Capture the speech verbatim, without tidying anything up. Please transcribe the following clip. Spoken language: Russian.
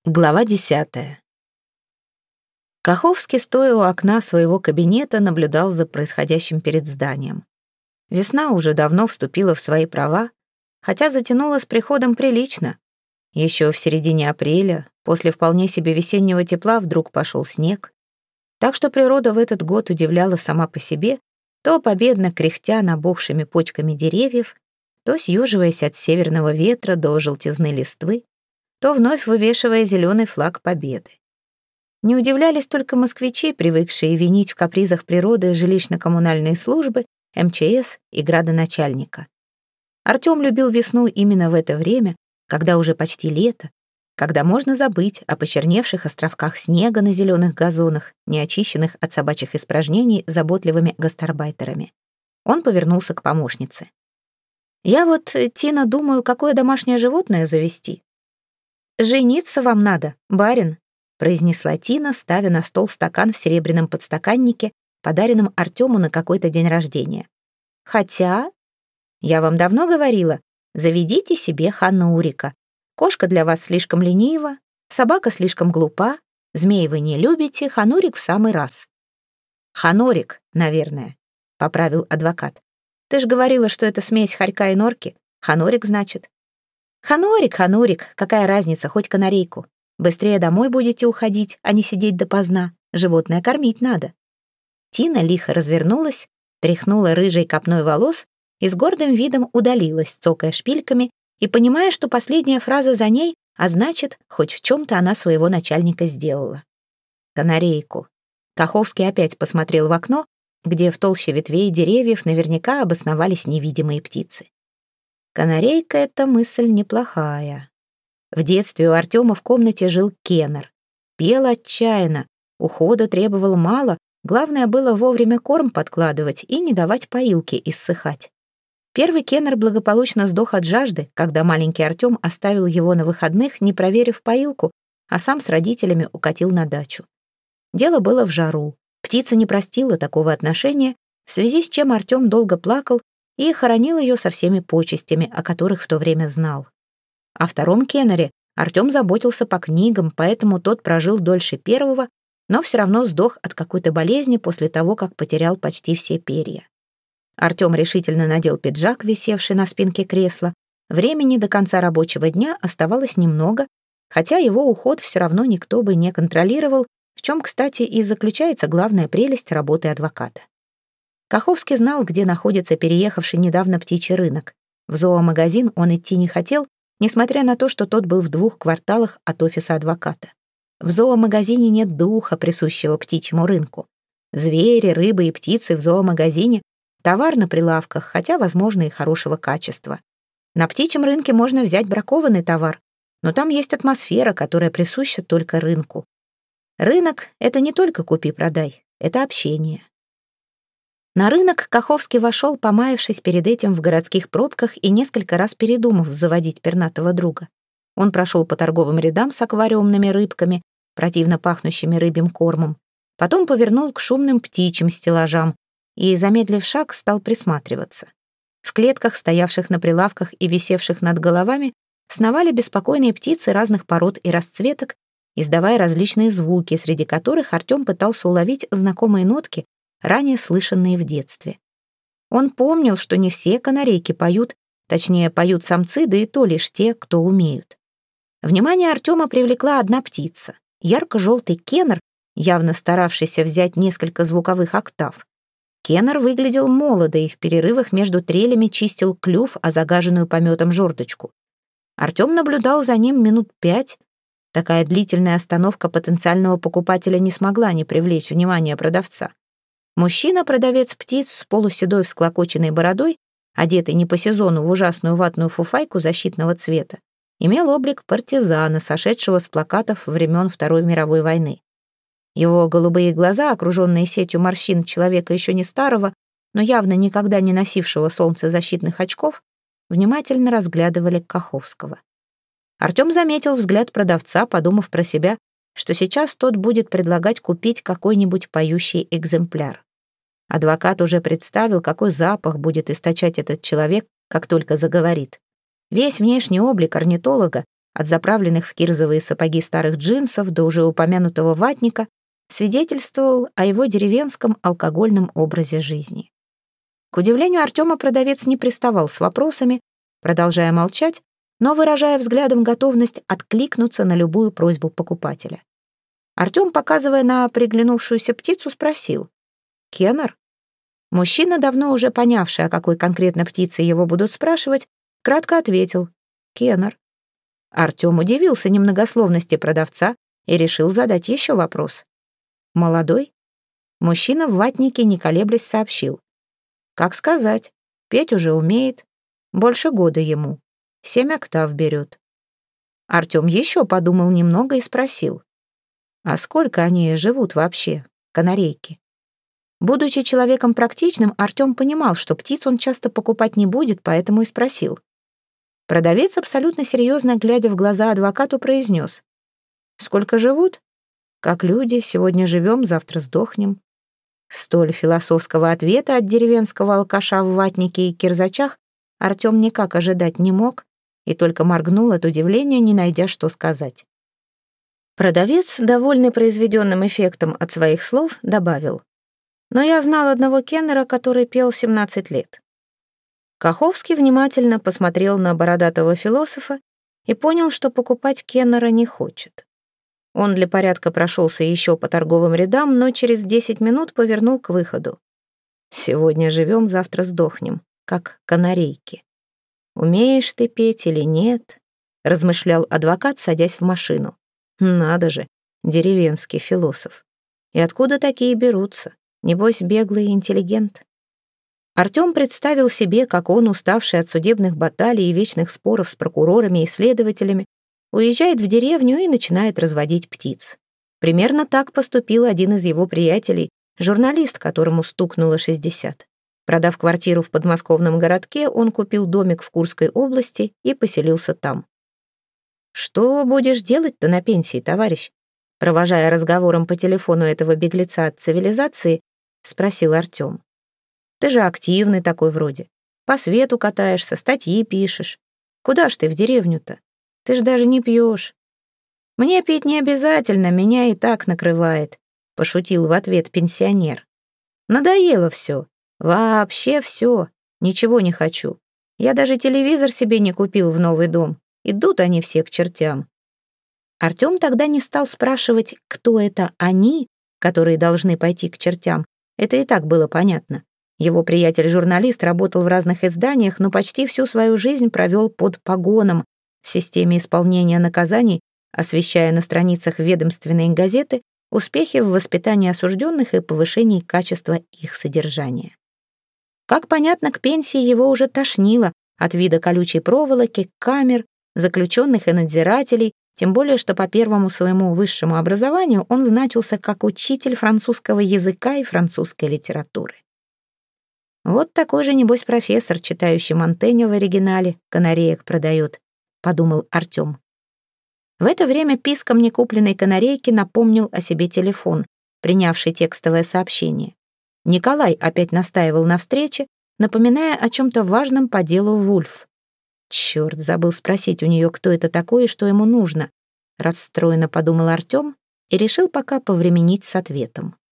Глава десятая. Каховский, стоя у окна своего кабинета, наблюдал за происходящим перед зданием. Весна уже давно вступила в свои права, хотя затянула с приходом прилично. Еще в середине апреля, после вполне себе весеннего тепла, вдруг пошел снег. Так что природа в этот год удивляла сама по себе, то победно кряхтя набухшими почками деревьев, то съеживаясь от северного ветра до желтизны листвы, то вновь вывешивая зеленый флаг победы. Не удивлялись только москвичи, привыкшие винить в капризах природы жилищно-коммунальные службы, эм че эс и градоначальника. Артём любил весну именно в это время, когда уже почти лето, когда можно забыть о почерневших островках снега на зеленых газонах, не очищенных от собачьих испражнений заботливыми гастарбайтерами. Он повернулся к помощнице. «Я вот, Тина, думаю, какое домашнее животное завести». «Жениться вам надо, барин», — произнесла Тина, ставя на стол стакан в серебряном подстаканнике, подаренном Артёму на какой-то день рождения. «Хотя, я вам давно говорила, заведите себе ханурика. Кошка для вас слишком ленива, собака слишком глупа, змей вы не любите, ханурик в самый раз». «Ханорик, наверное», — поправил адвокат. «Ты ж говорила, что это смесь хорька и норки. Ханорик, значит». «Ханурик, ханурик, какая разница, хоть канарейку. Быстрее домой будете уходить, а не сидеть допоздна. Животное кормить надо». Тина лихо развернулась, тряхнула рыжей копной волос и с гордым видом удалилась, цокая шпильками, и понимая, что последняя фраза за ней, а значит, хоть в чем-то она своего начальника сделала. Канарейку. Каховский опять посмотрел в окно, где в толще ветвей деревьев наверняка обосновались невидимые птицы. Канарейка — это мысль неплохая. В детстве у Артёма в комнате жил кенар. Пел отчаянно, ухода требовал мало, главное было вовремя корм подкладывать и не давать поилке иссыхать. Первый кенар благополучно сдох от жажды, когда маленький Артём оставил его на выходных, не проверив поилку, а сам с родителями укатил на дачу. Дело было в жару. Птица не простила такого отношения, в связи с чем Артём долго плакал и хоронил ее со всеми почестями, о которых в то время знал. О втором кенаре Артём заботился по книгам, поэтому тот прожил дольше первого, но все равно сдох от какой-то болезни после того, как потерял почти все перья. Артём решительно надел пиджак, висевший на спинке кресла. Времени до конца рабочего дня оставалось немного, хотя его уход все равно никто бы не контролировал, в чем, кстати, и заключается главная прелесть работы адвоката. Каховский знал, где находится переехавший недавно птичий рынок. В зоомагазин он идти не хотел, несмотря на то, что тот был в двух кварталах от офиса адвоката. В зоомагазине нет духа, присущего птичьему рынку. Звери, рыбы и птицы в зоомагазине — товар на прилавках, хотя, возможно, и хорошего качества. На птичьем рынке можно взять бракованный товар, но там есть атмосфера, которая присуща только рынку. Рынок — это не только купи-продай, это общение. На рынок Каховский вошел, помаявшись перед этим в городских пробках и несколько раз передумав заводить пернатого друга. Он прошел по торговым рядам с аквариумными рыбками, противно пахнущими рыбьим кормом, потом повернул к шумным птичьим стеллажам и, замедлив шаг, стал присматриваться. В клетках, стоявших на прилавках и висевших над головами, сновали беспокойные птицы разных пород и расцветок, издавая различные звуки, среди которых Артём пытался уловить знакомые нотки, ранее слышанные в детстве. Он помнил, что не все канарейки поют, точнее, поют самцы, да и то лишь те, кто умеют. Внимание Артёма привлекла одна птица, ярко-желтый кенар, явно старавшийся взять несколько звуковых октав. Кенар выглядел молодо и в перерывах между трелями чистил клюв о загаженную помётом жердочку. Артём наблюдал за ним минут пять. Такая длительная остановка потенциального покупателя не смогла не привлечь внимание продавца. Мужчина-продавец птиц с полуседой всклокоченной бородой, одетый не по сезону в ужасную ватную фуфайку защитного цвета, имел облик партизана, сошедшего с плакатов времен Второй мировой войны. Его голубые глаза, окруженные сетью морщин человека еще не старого, но явно никогда не носившего солнцезащитных очков, внимательно разглядывали Каховского. Артём заметил взгляд продавца, подумав про себя, что сейчас тот будет предлагать купить какой-нибудь поющий экземпляр. Адвокат уже представил, какой запах будет источать этот человек, как только заговорит. Весь внешний облик орнитолога от заправленных в кирзовые сапоги старых джинсов до уже упомянутого ватника, свидетельствовал о его деревенском алкогольном образе жизни. К удивлению Артема продавец не приставал с вопросами, продолжая молчать, но выражая взглядом готовность откликнуться на любую просьбу покупателя. Артем, показывая на приглянувшуюся птицу, спросил: «Кеннер?» Мужчина, давно уже понявший, о какой конкретно птице его будут спрашивать, кратко ответил: «Кеннер». Артем удивился немногословности продавца и решил задать еще вопрос. «Молодой?» Мужчина в ватнике, не колеблясь, сообщил: «Как сказать, петь уже умеет. Больше года ему. Семь октав берет». Артем еще подумал немного и спросил: «А сколько они живут вообще, канарейки?» Будучи человеком практичным, Артем понимал, что птиц он часто покупать не будет, поэтому и спросил. Продавец, абсолютно серьезно глядя в глаза адвокату, произнес: «Сколько живут? Как люди, сегодня живем, завтра сдохнем». Столь философского ответа от деревенского алкаша в ватнике и кирзачах Артем никак ожидать не мог и только моргнул от удивления, не найдя, что сказать. Продавец, довольный произведенным эффектом от своих слов, добавил: «Но я знал одного кеннера, который пел семнадцать лет». Каховский внимательно посмотрел на бородатого философа и понял, что покупать кеннера не хочет. Он для порядка прошелся еще по торговым рядам, но через десять минут повернул к выходу. «Сегодня живем, завтра сдохнем, как канарейки. Умеешь ты петь или нет?» — размышлял адвокат, садясь в машину. «Надо же, деревенский философ. И откуда такие берутся? Небось, беглый интеллигент». Артем представил себе, как он, уставший от судебных баталий и вечных споров с прокурорами и следователями, уезжает в деревню и начинает разводить птиц. Примерно так поступил один из его приятелей, журналист, которому стукнуло шестьдесят. Продав квартиру в подмосковном городке, он купил домик в Курской области и поселился там. «Что будешь делать-то на пенсии, товарищ?» Провожая разговором по телефону этого беглеца от цивилизации, спросил Артем. «Ты же активный такой вроде. По свету катаешься, статьи пишешь. Куда ж ты в деревню-то? Ты ж даже не пьешь». «Мне пить не обязательно, меня и так накрывает», — пошутил в ответ пенсионер. «Надоело все. Вообще все. Ничего не хочу. Я даже телевизор себе не купил в новый дом. Идут они все к чертям». Артем тогда не стал спрашивать, кто это они, которые должны пойти к чертям. Это и так было понятно. Его приятель-журналист работал в разных изданиях, но почти всю свою жизнь провел под погоном в системе исполнения наказаний, освещая на страницах ведомственной газеты успехи в воспитании осужденных и повышении качества их содержания. Как понятно, к пенсии его уже тошнило от вида колючей проволоки, камер, заключенных и надзирателей, тем более, что по первому своему высшему образованию он значился как учитель французского языка и французской литературы. «Вот такой же, небось, профессор, читающий Монтэня в оригинале, канареек продает», — подумал Артем. В это время писком некупленной канарейки напомнил о себе телефон, принявший текстовое сообщение. Николай опять настаивал на встрече, напоминая о чем-то важном по делу Вульф. «Черт, забыл спросить у нее, кто это такой и что ему нужно», — расстроенно подумал Артем и решил пока повременить с ответом.